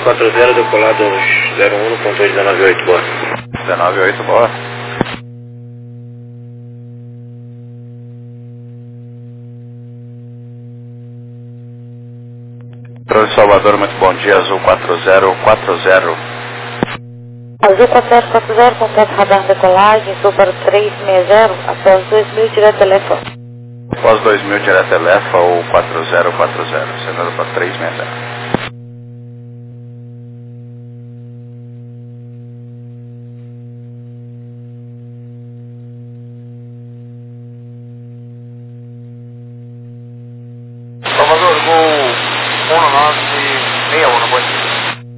40 decolado 01.198, boa. 198, boa. Controle Salvador, muito bom dia, Azul 4040. Azul 4040, completo radar decolagem, sou para 360, após 2000, direto telefone. Após 2000, direto telefone, ou 4040, sendo para 360. Salvador, Gol 1961, bom dia.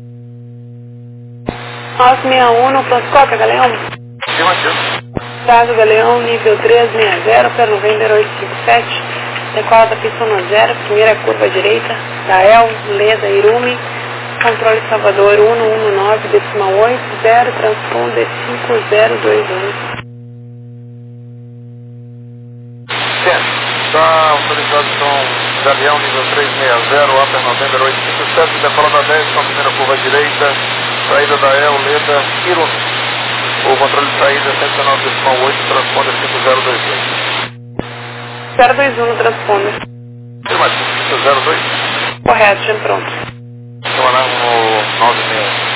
961, Proscópio, Galeão. Afirmativo. Prazo Galeão, nível 360, para November 857. Decola da pista 10, primeira curva direita, Dael, Leda, Irume. Controle Salvador 119,80, transponder 5021. Está autorizado com Galeão, nível 360, Upper November 857, decola da 10 com a primeira curva direita, saída da El, Leda, Irume. O controle de saída 109,8, transponder 5022. 021 no transponder. Afirmativo, 502. Correto, já pronto. Estou lá no 96.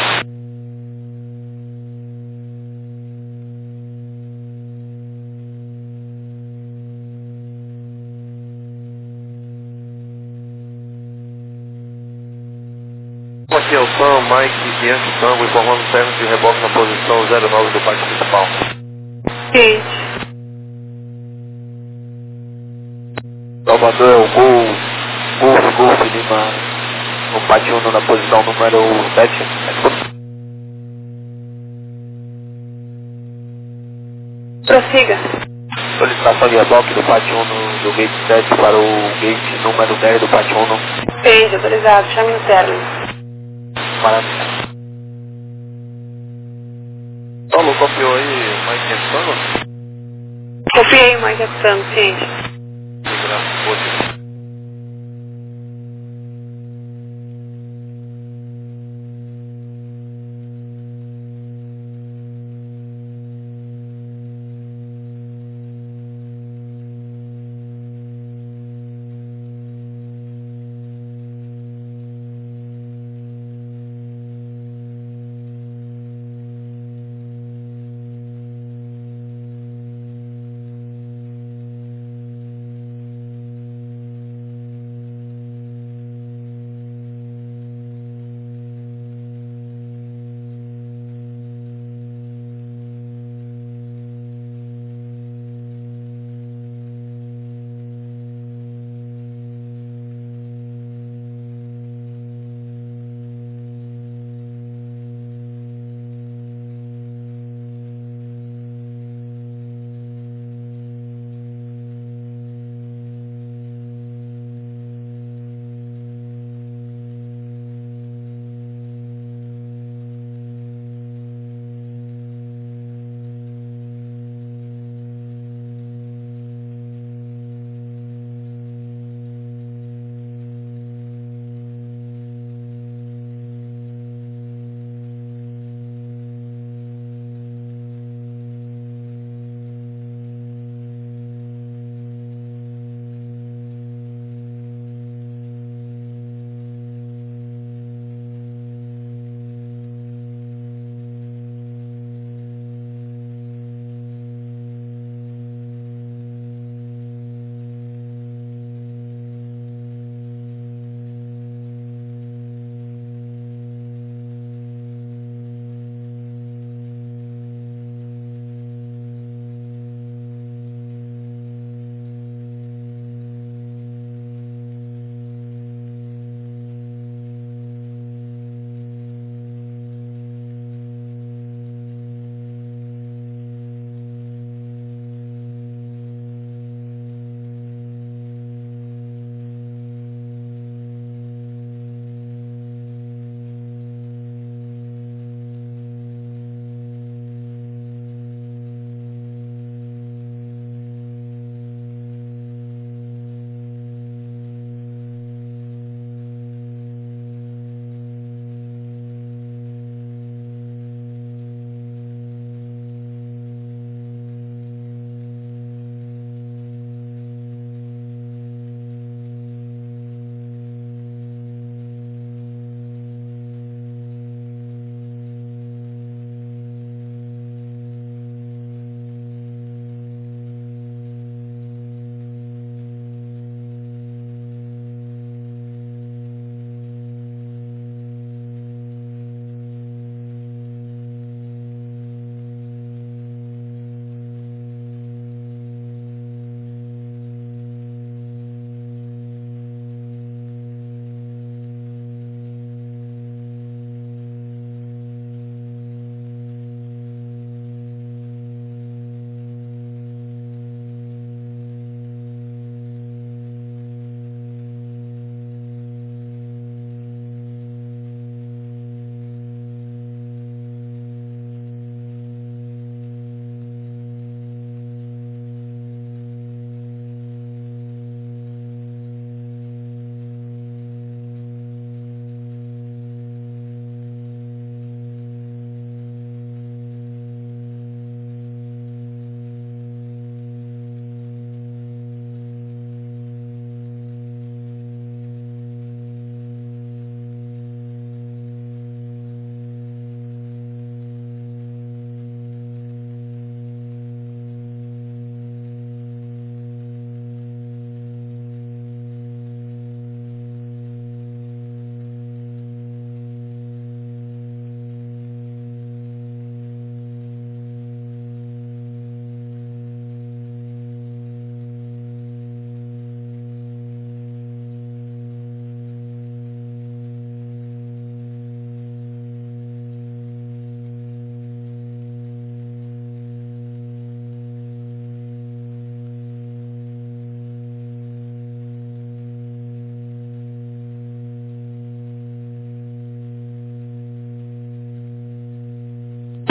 Aqui é o Sam, Mike, Yankee Tango, informando o término de reboque na posição 09 do pátio principal. Ciente. Salvador é o Golf Lima, no pátio 1 na posição número 7. Prossiga. Solicitação de reboque do pátio 1 do gate 7 para o gate número 10 do pátio 1. Entende, autorizado, chame interno. Maravilha. Paulo, copiou aí, Mike Tango? Copiei, Mike Tango, ciente.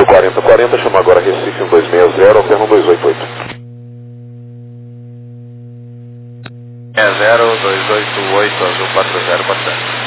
4040, chama agora Recife 1260, alterno 288. 2288, azul 40, bastante.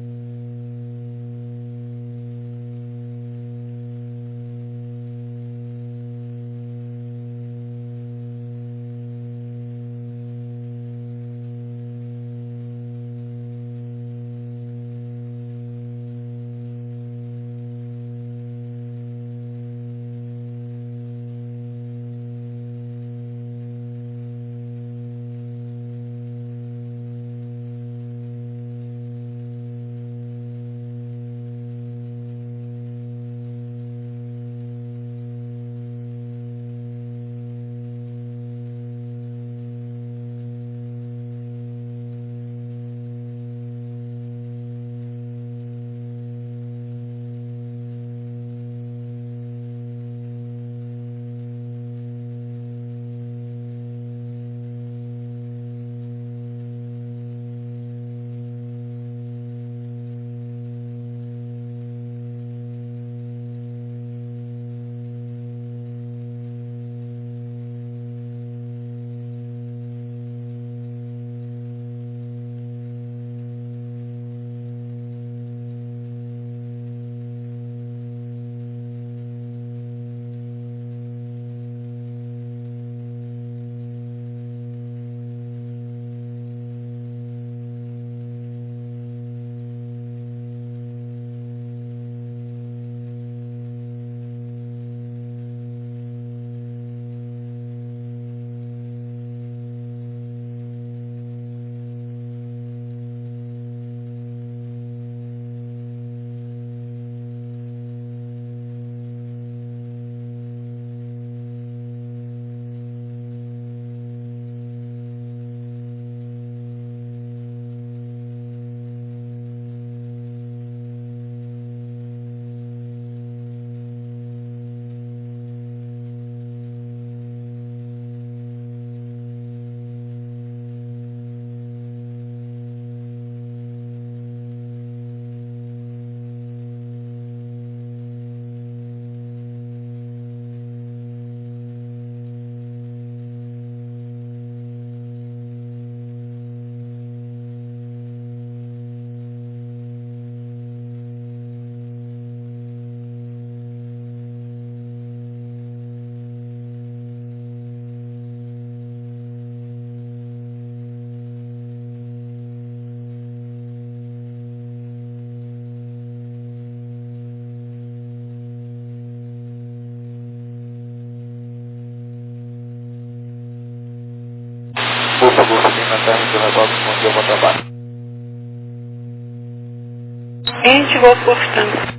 Por favor, Lima, terra do Revolta, bom dia, bom trabalho. Ente, vou cortando.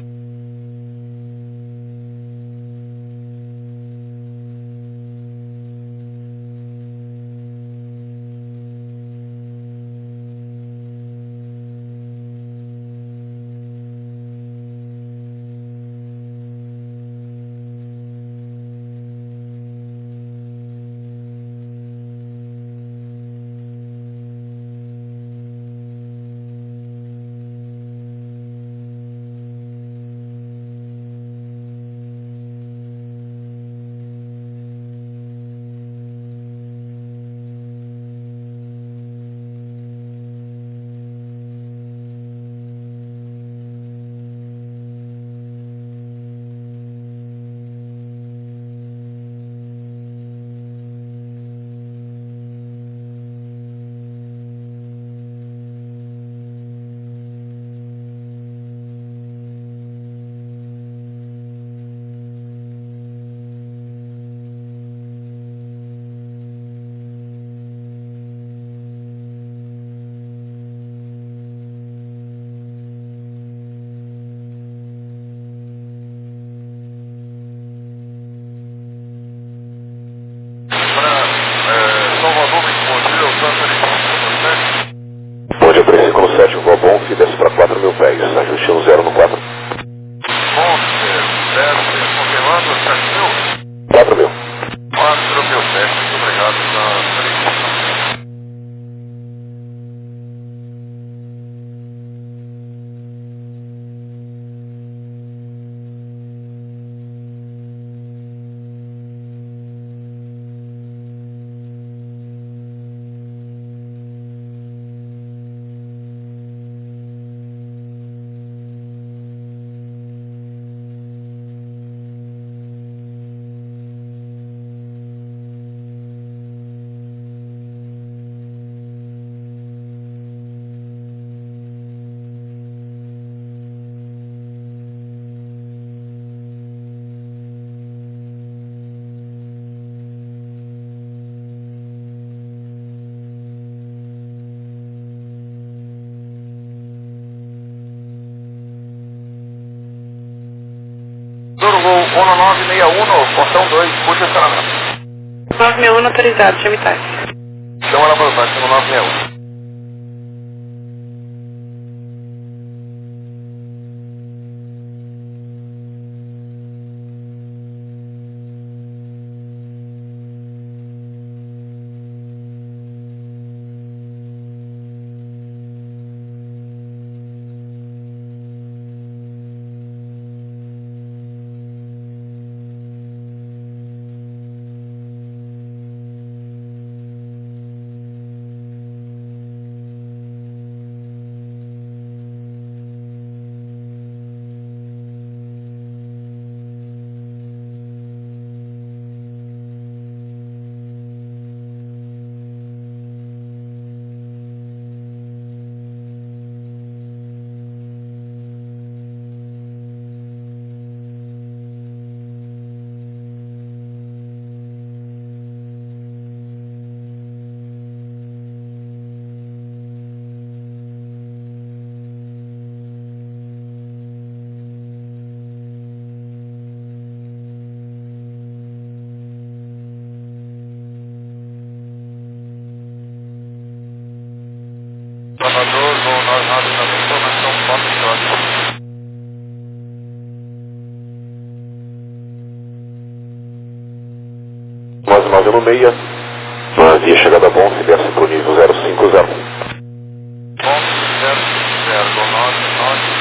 961, portão 2, puxa estacionamento. 961 autorizado, chame táxi. Chama lá para o táxi no 961. Salvador, voo 9990, informação Fox Short. Voz 916, vazia chegada bom, se desce para o nível 050. Bom, 05099.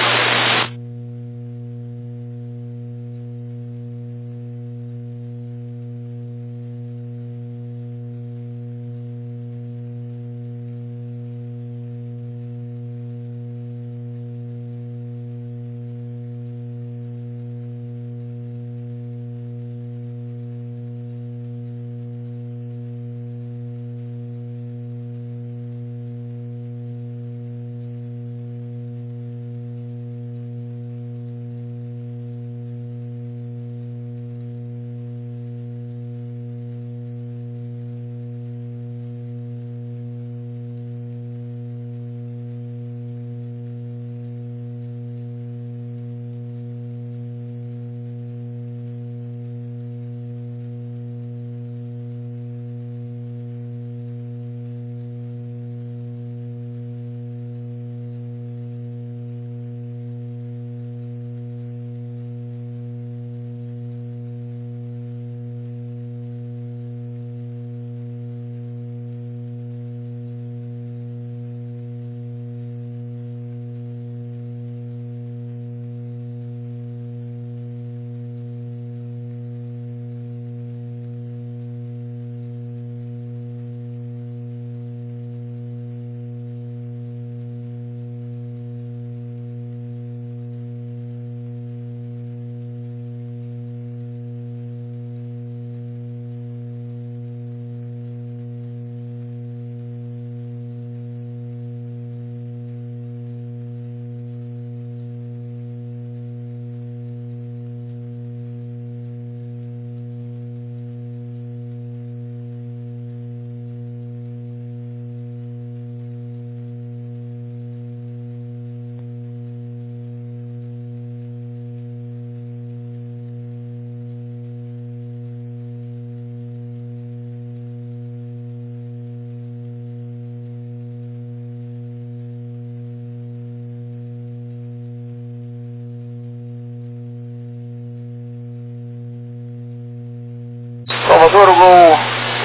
Salvador, o voo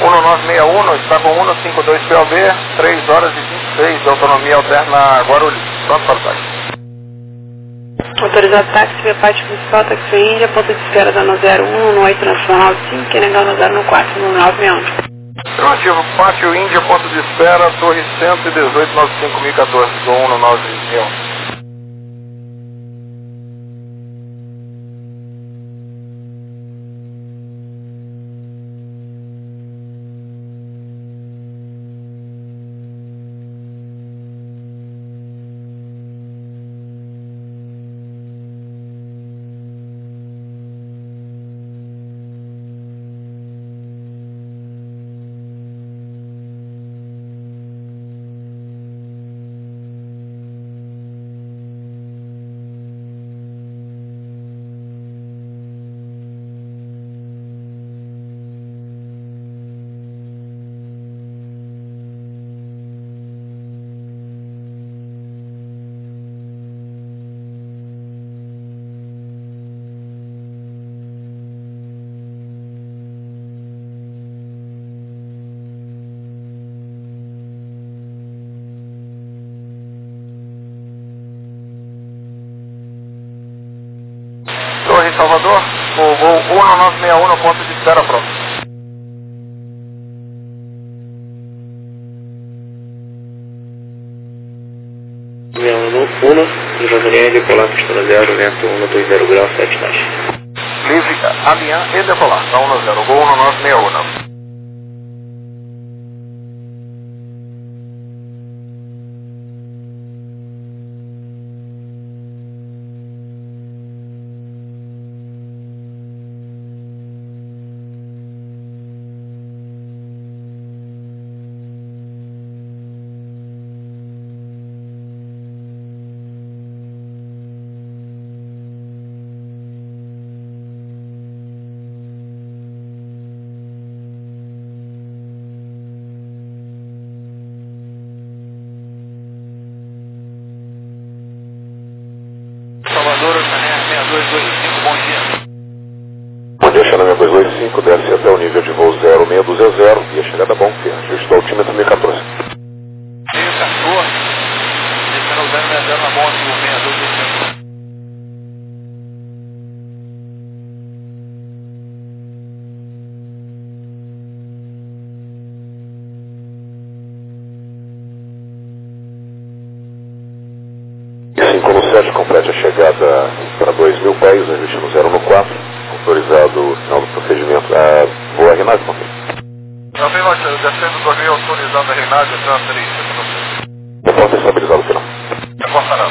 1961 está com 152 POB, 3 horas e 26 de autonomia alterna Guarulhos. Pronto para o táxi. Autorizado táxi, via parte principal, táxi Índia, ponto de espera da 01, no 8 nacional 5, Querengão no 014, no 961. Afirmativo, pátio Índia, ponto de espera, torre 118, 95014, do 1 no 961. Salvador, o voo 1961 no ponto de espera pronto. Uno, Livre decolar, pista 0, vento 120 graus, 7 taxas. Livre, alinhar e decolar, tá 10, voo 1961. Salvador, 6225, bom dia. Bom dia, Xanã 6225, desce até o nível de voo 0620 e a chegada bom, ajuste o altímetro 1014. 1014, descendo o 060 na bom, 6225. E 517, complete a chegada para 2.000 pés, ajuste no 014, autorizado o final do procedimento. Voa Renate, Afirmativo, descendo 2000, autorizado a Reinaldo, transferência. Reporta estabilizado o final. Reportará,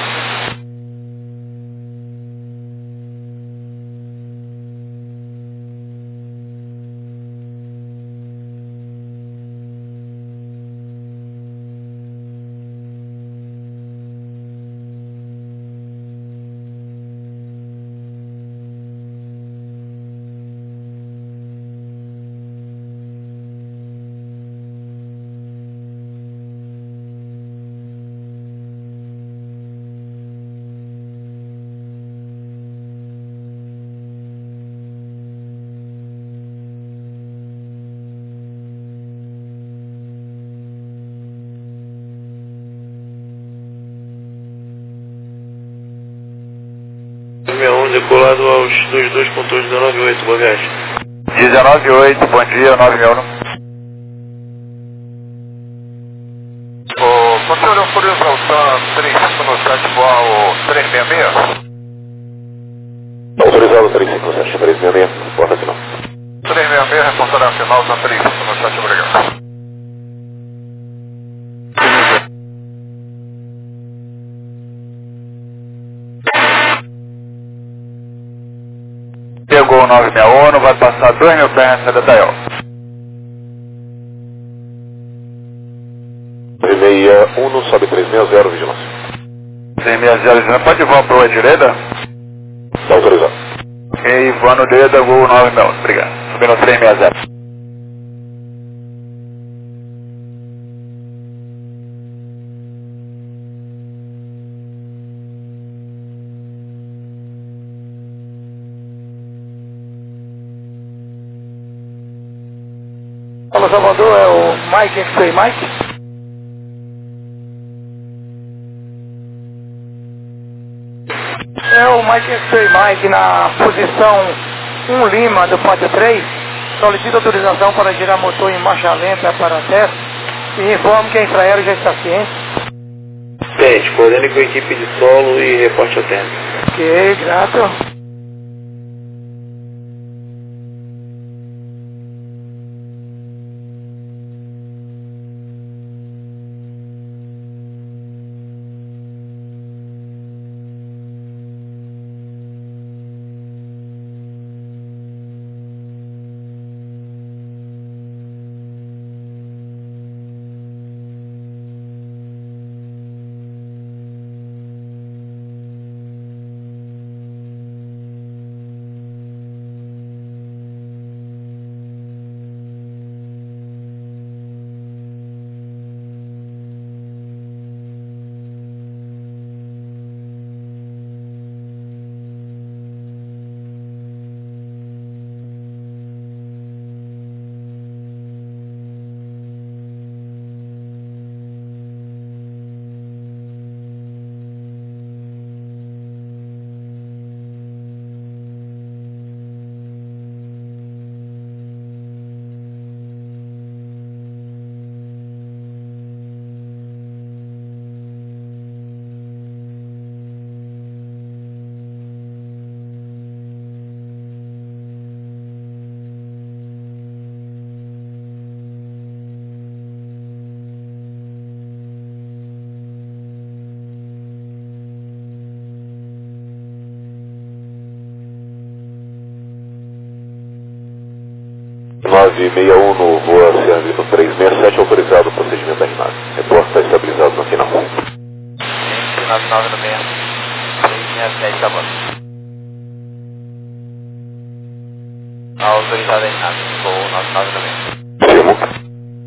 Decolado aos 22.198, boa viagem. 198, bom dia, 961. Você olhou por isso ao TAM 35 no chat voal 366? Autorizado 357, 366, porta final. 366, reportará final, TAM 35 no chat, obrigado. Chegou o 961, vai passar 2.000 pés nessa Detail. 361, sobe 360, vigilância. 360, pode voar para a direita? Está autorizado. E voando direita, voo 961, obrigado. Subindo 360. Alô, Salvador, é o Mike X-Ray Mike? É o Mike X-Ray Mike na posição 1 Lima do pátio 3. Solicita autorização para girar motor em marcha lenta para teste e informe que a infraero já está ciente. Tente, coordene com a equipe de solo e reporte ao tempo. Ok, grato. 961 no voa Servino 367, autorizado o procedimento da RNAV. Reporte está estabilizado no final. 99 no meio. 367, tá bom. Autorizado a RNAV, voo 99 no meio. Firmo.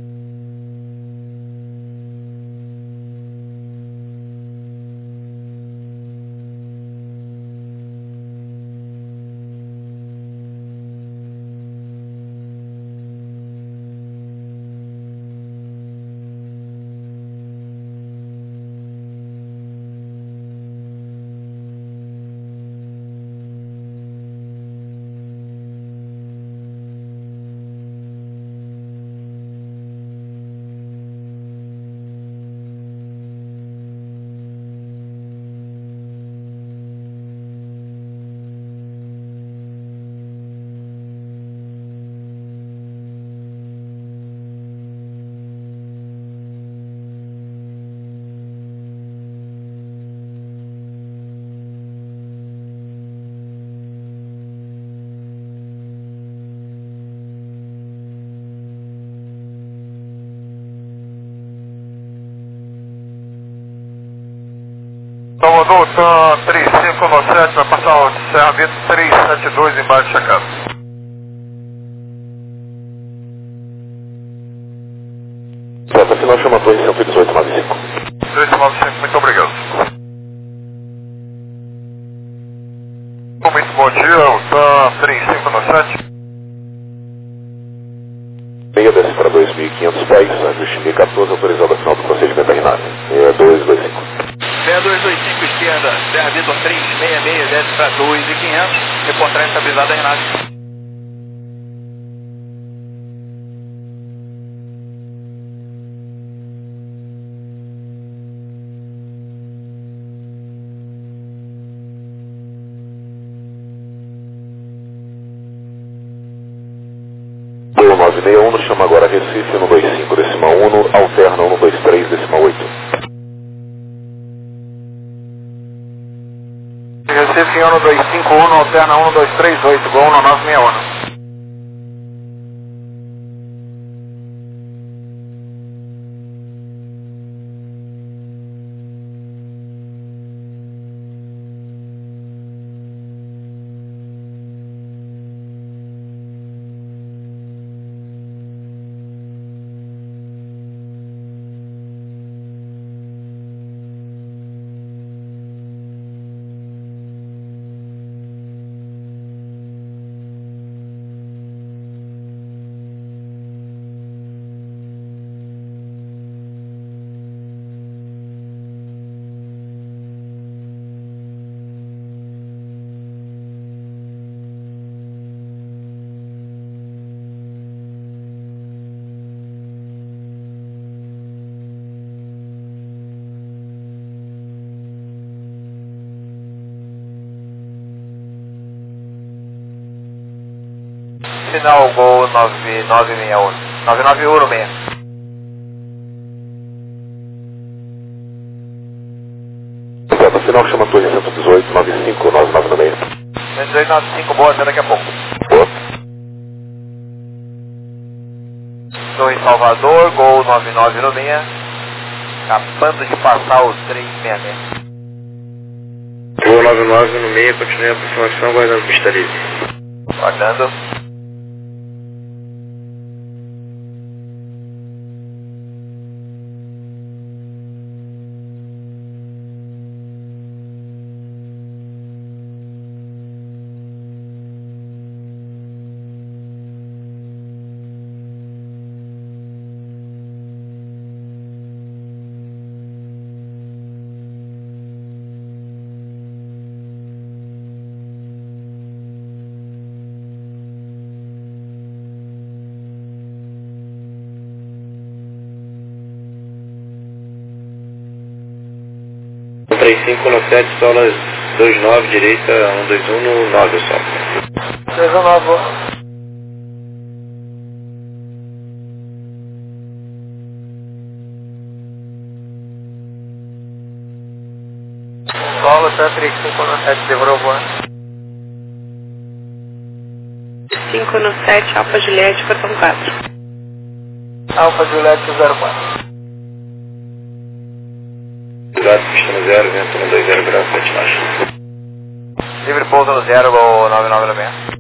Salvador, TAM 3597, vai passar o Serra Vitor 372 embaixo de checado. Rota final chama Torre 11895. 395, muito obrigado. Muito bom dia, o TAM 3597. Meia desce para 2.500 pés, ajuste 1014, autorizado a final do procedimento da RNAV. 6225. 6225 esquerda, Serra Vitor 366, desce para 2.500, reportar estabilizada a RNAV. Voo 961, chama agora Recife, 125, decimal 1, alterna 123, decimal 8. Recife 1251, alterna 1238, gol 1961. Final gol 9961. 9916. Rota final chama Torre 118, 95, 9996. 11895, boa, até daqui a pouco. Boa. Torre Salvador, gol 9906. Acabando de passar o 366. Voo 99 no meio, continue a aproximação, guardando pista livre. Guardando. Um 3517, sola 29, direita 121 no 9, só. 219. Solo, tá 3517, devorou voando. 5 no 7, Alfa Juliette, portão 4. Alfa Juliette 04. Cuidado, pista no 0, vento 120 graus, 7 nós. Livre pouso no 0, Gol 9906.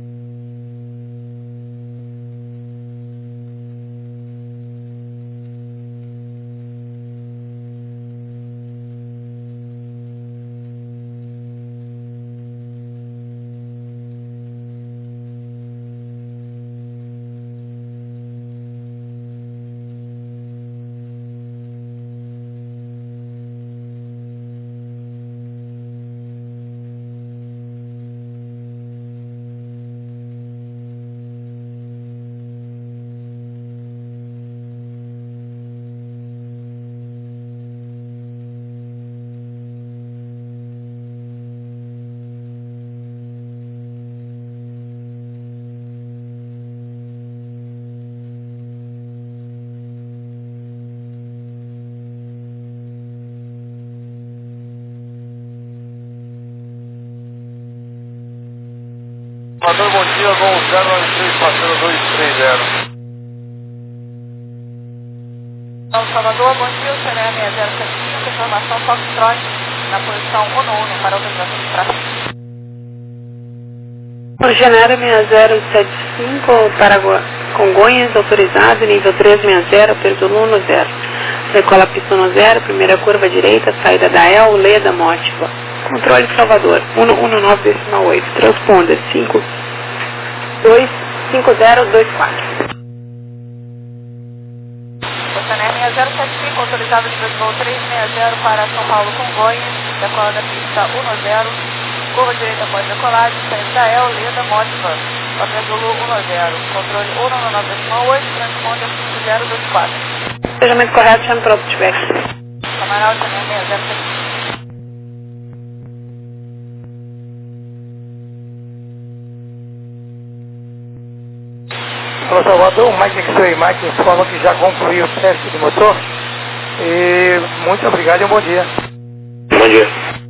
Salvador, bom dia, Gol 093, passando 230. Salvador, bom dia, o CNE 6075, informação Foxtrot, na posição 1 para autorização de tráfego. Genera 6075 para Congonhas, autorizado, nível 360, aperto 10. Decola pista no 0, primeira curva direita, saída da El, Leda, Mótiva. Controle Salvador, 119,8, transponder 525024. O CNE 6075, autorizado de voo 360 para São Paulo, Congonhas, decola da pista 10, curva direita após decolagem, saída da El, Leda, Mótiva. Papel 10, controle 119,8, transponder 5024. Despejamento correto, chame para o feedback. Camarão, CNE 6075. Alô Salvador, o Mike X-Ray Mike informa que já concluiu o teste do motor. E muito obrigado e um bom dia. Bom dia.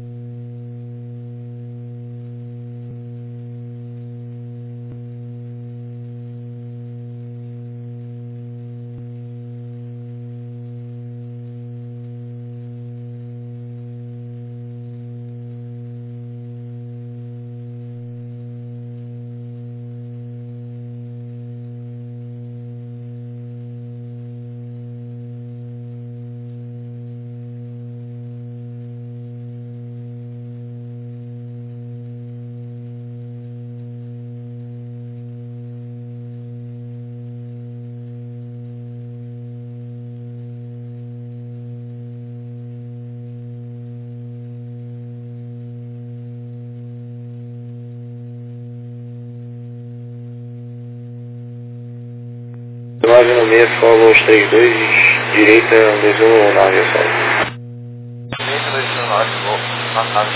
Nove no meio, follow os 32, direita 219, na aviação. Direita 219, Gol 99.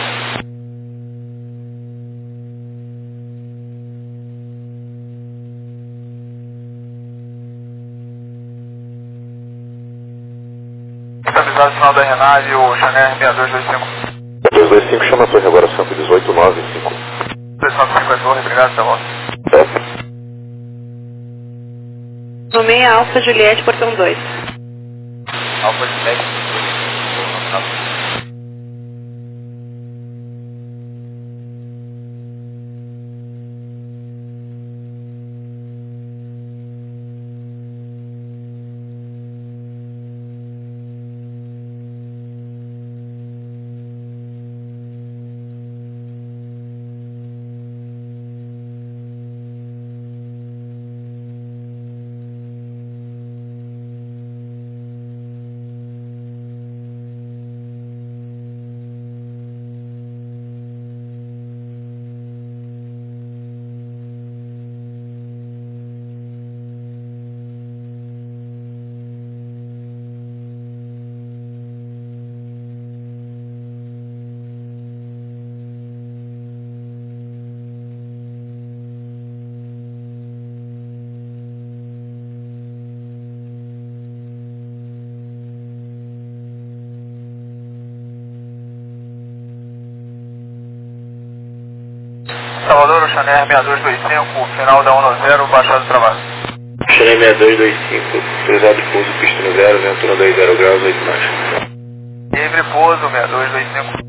Estabilizado final da Renave, o Chanel 6225. 225 chama a torre agora 11895. 295 é torre, obrigado, tá bom. Nomeia Alfa Juliette, portão 2. Alfa Juliette 2. Salvador, Oxané 6225, final da 190, baixado de trabalho. Oxané 6225, autorizado pouso, pista no 0, ventura 20 graus, 8 marcha. Livre pouso 6225.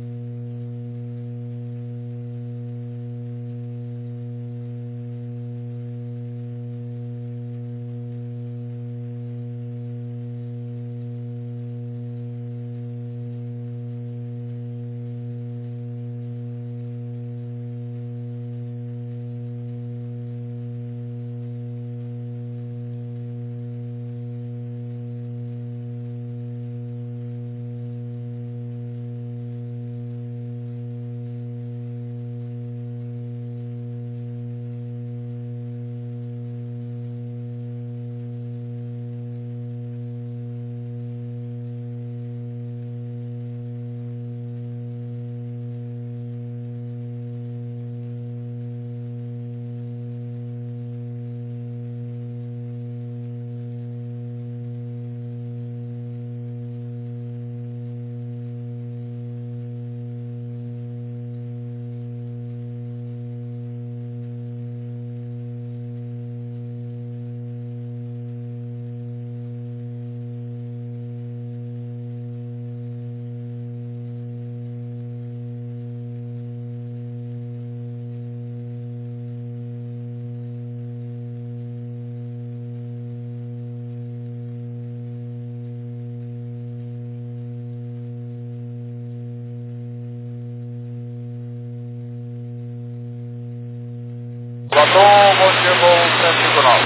Platão, bom dia, bom 359.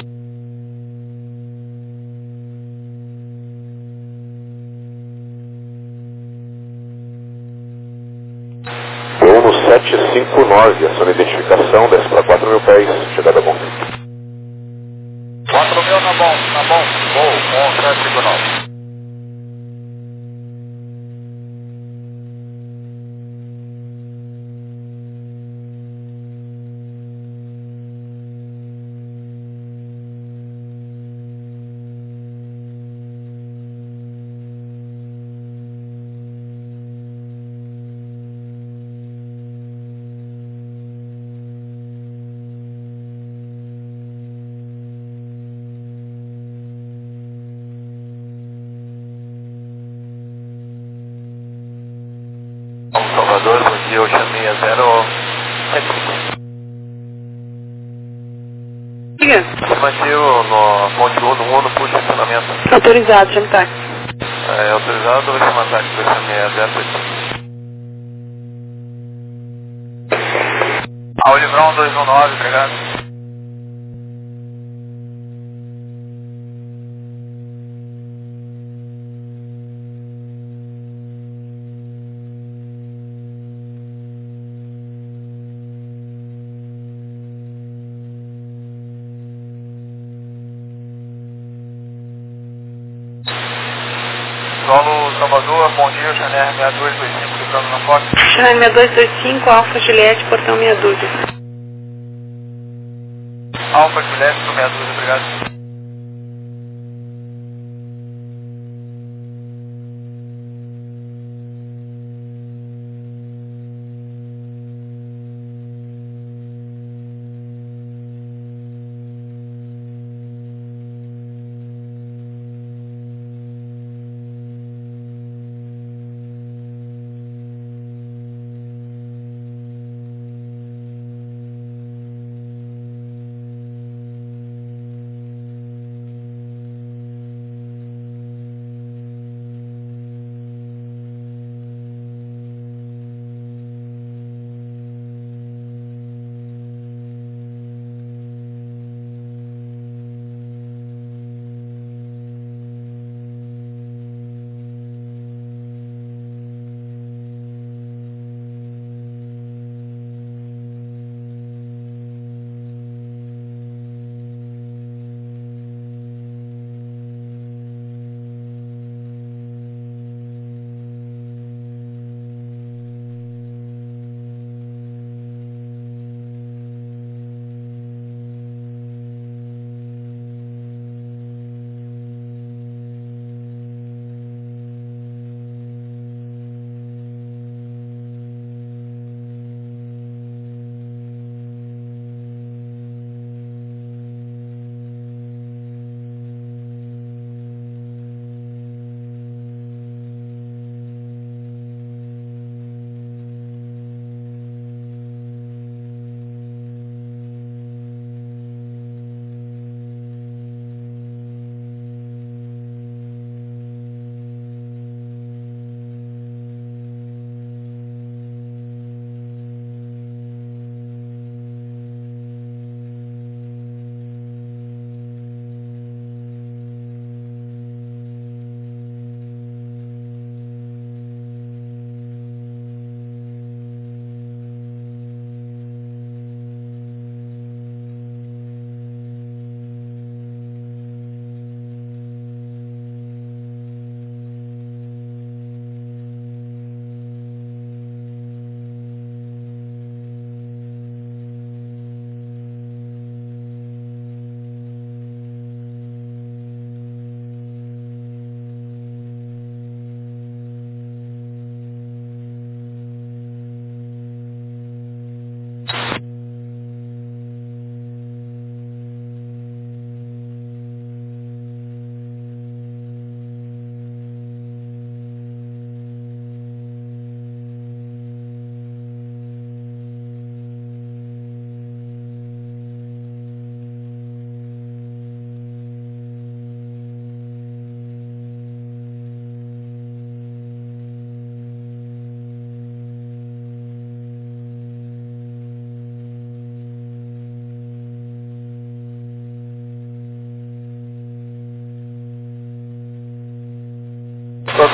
Voo no 759, ação de identificação, desce para 4.000 pés, chegada bom. 4.000 na bom, voo com 359. Salvador, bom dia, Oxané 075. Diga. Estimativo no ponte 1 no puxo de estacionamento. Autorizado, chame táxi. Autorizado, vou chamar táxi para Oxané 075. Ao Livrão 219, obrigado. Solo Salvador, bom dia, Oxané 6225, livrando na porta. Oxané 6225, Alfa Juliette, portão meia dúzia. Alfa Juliette, do meia dúzia, obrigado.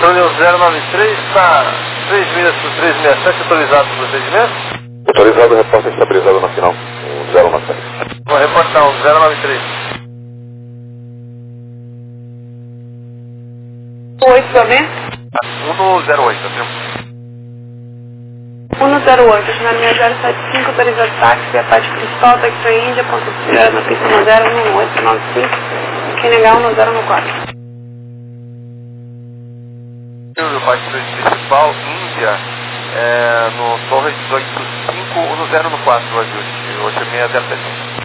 Controle 093, está 3 milhas por 367, autorizado para o procedimento? Autorizado, repórter estabilizado na final, 093. Vou reportar o 093. 8 também? 108, tá? 108, final 6075, autorizado táxi, a parte principal, táxi para Índia, ponto de espera na pista 01895, quem negar 1014. O parte principal, Índia, no Torre 185, no 014, o ajuste, 8607.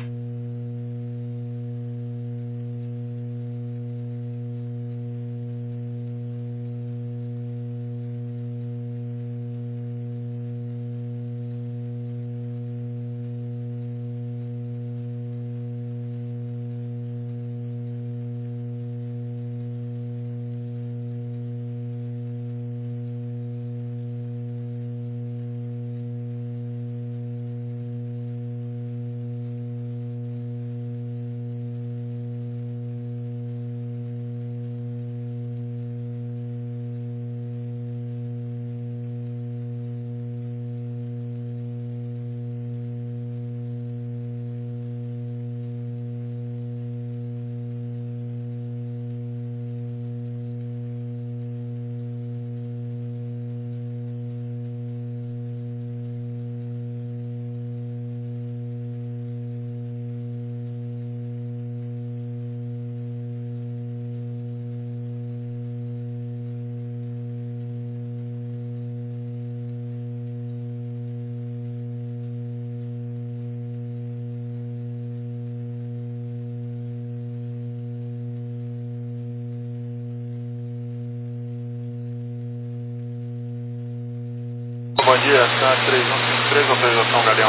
Bom dia, está 3153, autorização Galeão.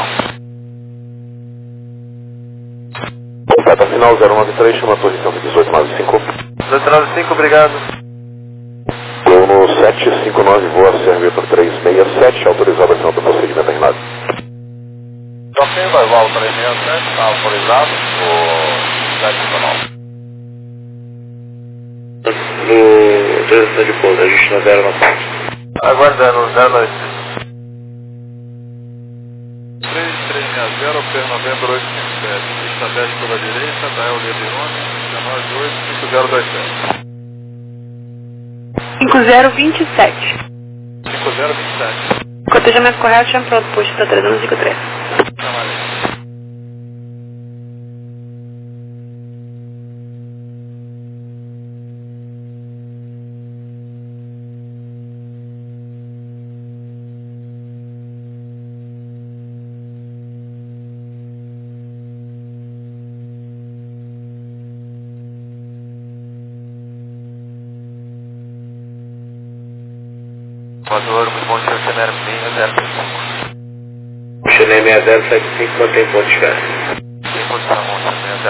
Contato final 093, chama a torre 11895. 295, obrigado. Gol no 759, voa Servetor 367, autorizado a final do procedimento terminado. Troquei vai voar o 367, está autorizado, o 759. No transição de pouso, ajuste no 094. Aguardando, 093. 3360, per novembro 857, pista 10 pela direita, da El Ledirone, 1985027. 5027. 5027. Cotejamento correto, chama pronto, posto para 353. Motor, muito bom dia, Xener 6075. Xener 6075, mantém ponto de espera. Tem posição, Xener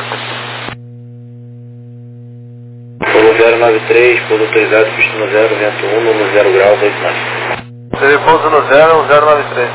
6075. Polo 093, polo autorizado, pista no 0, vento 1, no 0 graus, 8 mais. Teve pouso no 093.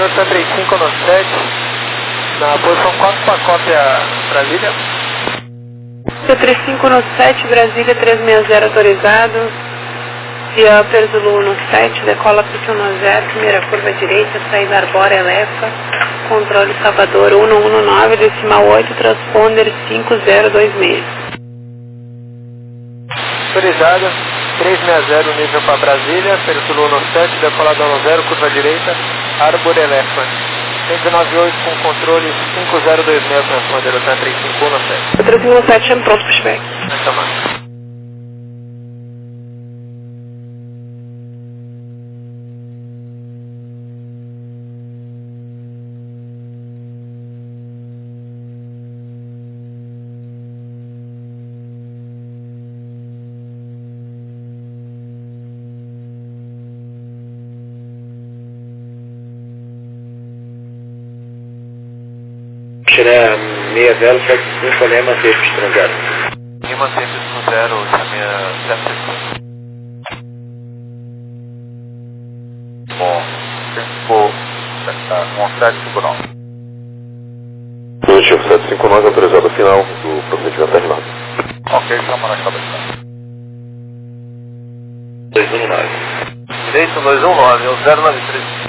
está 3597, na posição 4 para cópia Brasília. C3597, Brasília 360 autorizado. Via Zulu 17, decola pista 10, primeira curva direita, saída Arbórea Elefa, controle Salvador 119, decimal 8, transponder 5026. Autorizada, 360, nível para Brasília, Zulu 17, decolada 10, curva direita, Arbórea Elefa. 198 com controle 5026, transponder até 3517. 3517, chame pronto, pushback. Essa marca. Tirar 6075, Lema Tempo Estrangeiro. Lima Tempo Estrangeiro, minha 765. Bom, tempo 1759. Positivo 759, autorizado final do procedimento terminado. Ok, chama na cabeça. 219. Direito 219, é o 093.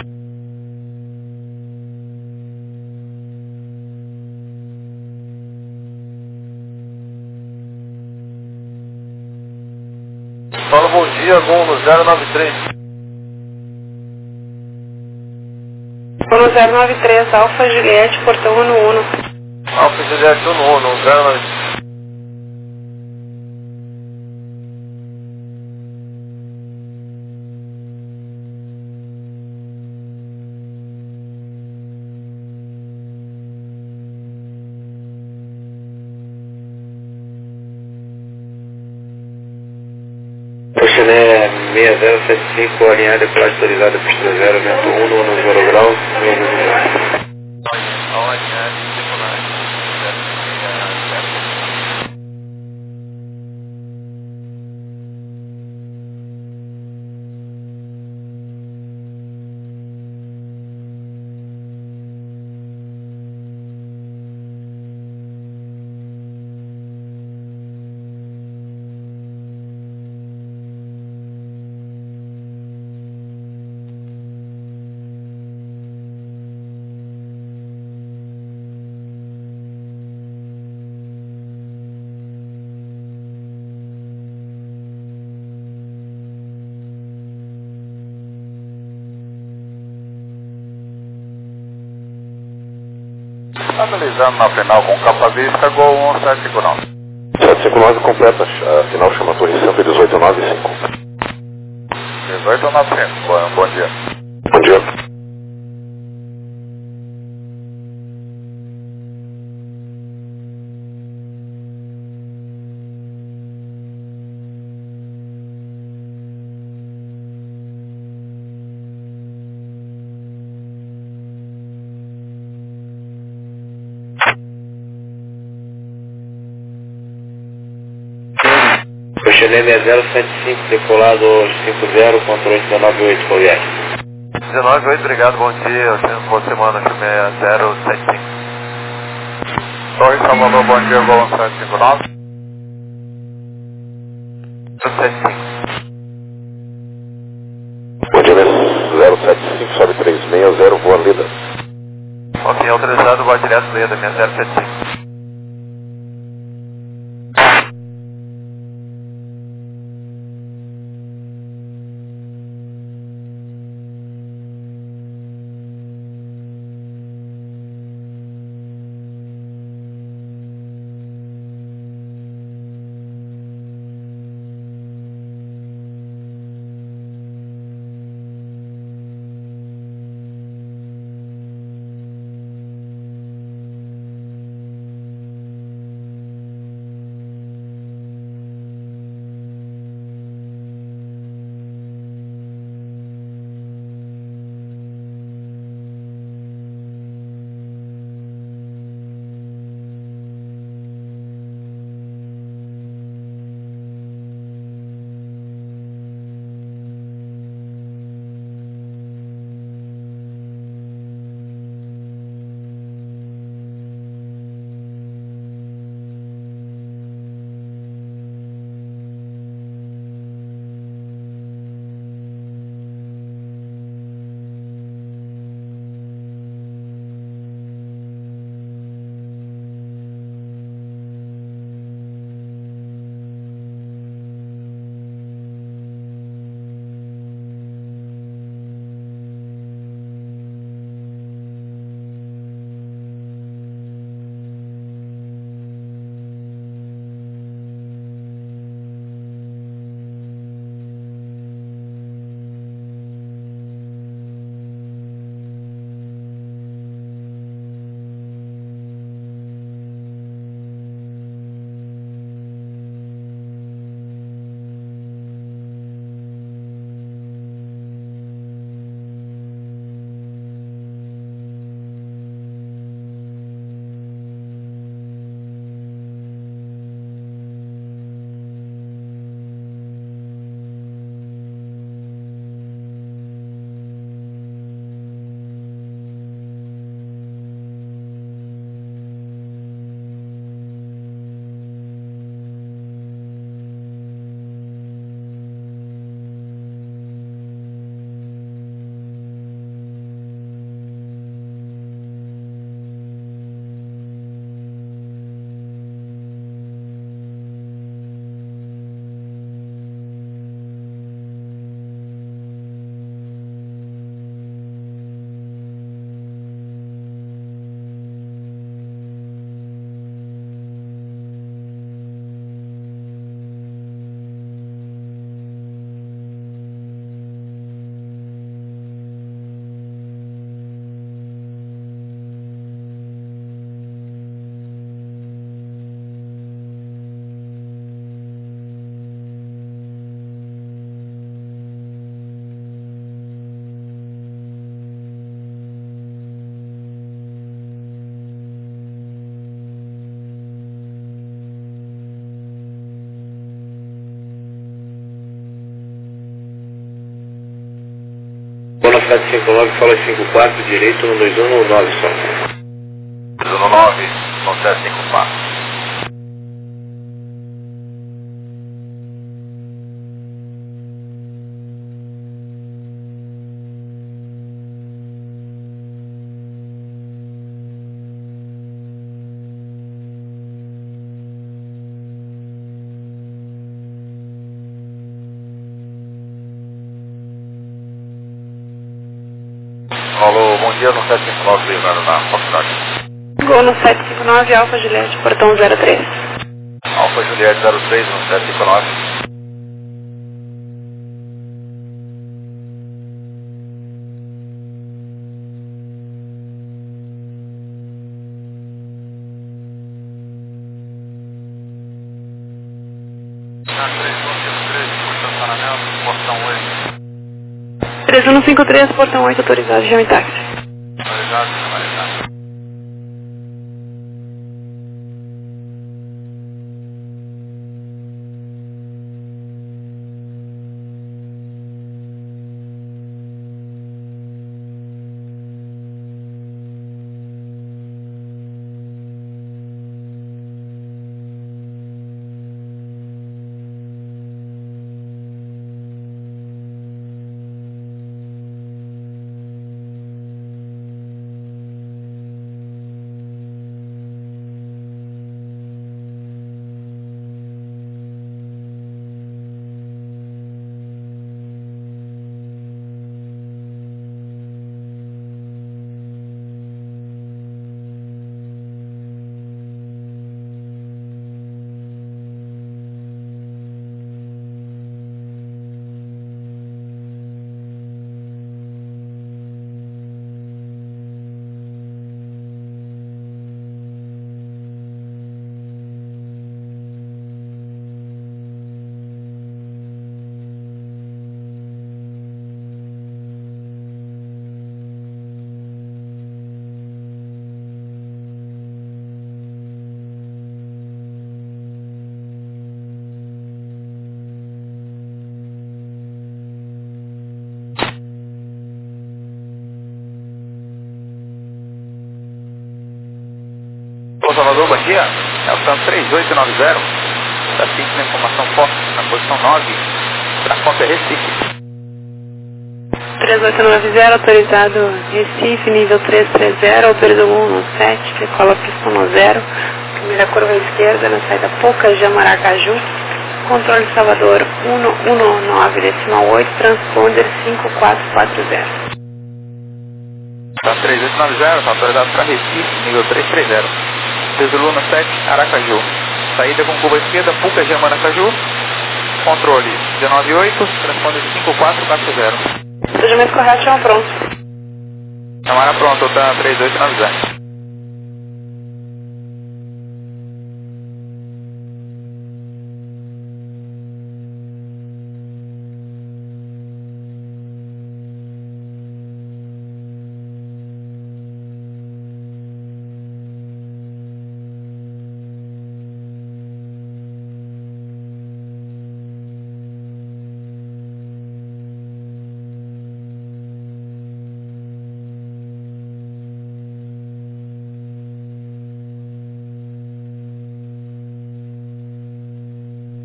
Fala bom dia, Gol no 093. No 093, Alfa Juliette, portão 11. Alfa Juliette 11, 093. Chile 6075, alinhada pela autorizada para estrangeiro, vento 1 graus, Analisando na final com capa vista, Gol 1759. 759 completa, a final chama Torre 11895. 1895, bom dia. Bom dia. Chile 6075, decolado 50, controle 198, Poliar. 198, obrigado, bom dia. Boa semana, 6075. Torre Salvador, bom dia, Gol 759. 75. Bom dia, 075, sobe 360, voa Leda. Ok, autorizado, vai direto Leda, minha 075. 759, fala 54, direito no 2119, só. 219, com 754. Alô, bom dia, no 759, Leonardo, na Foxtrot. Gol no 759, Alfa Juliette, portão 03. Alfa Juliette 03, no 759. Na 3153, portão Paranel, portão 8. 3153, portão 8, autorizado, chama em táxi. Autorizado, chama em táxi. Salvador, bom dia. É o Santos 3890. Está seguindo a informação forte na posição 9. Para a conta Recife. 3890, autorizado Recife, nível 330, autoriza 117, decola pistão 0. Primeira curva à esquerda, na saída Pocajá, Maracaju. Controle Salvador 119,8, transponder 5440. Santos 3890, está autorizado para Recife, nível 330. Peso Luna 7, Aracaju. Saída com curva esquerda, Pocajá, Maracaju. Controle 198, transponder 5440. Procedimento correto, chama pronto. Chamara pronto, tá 3890.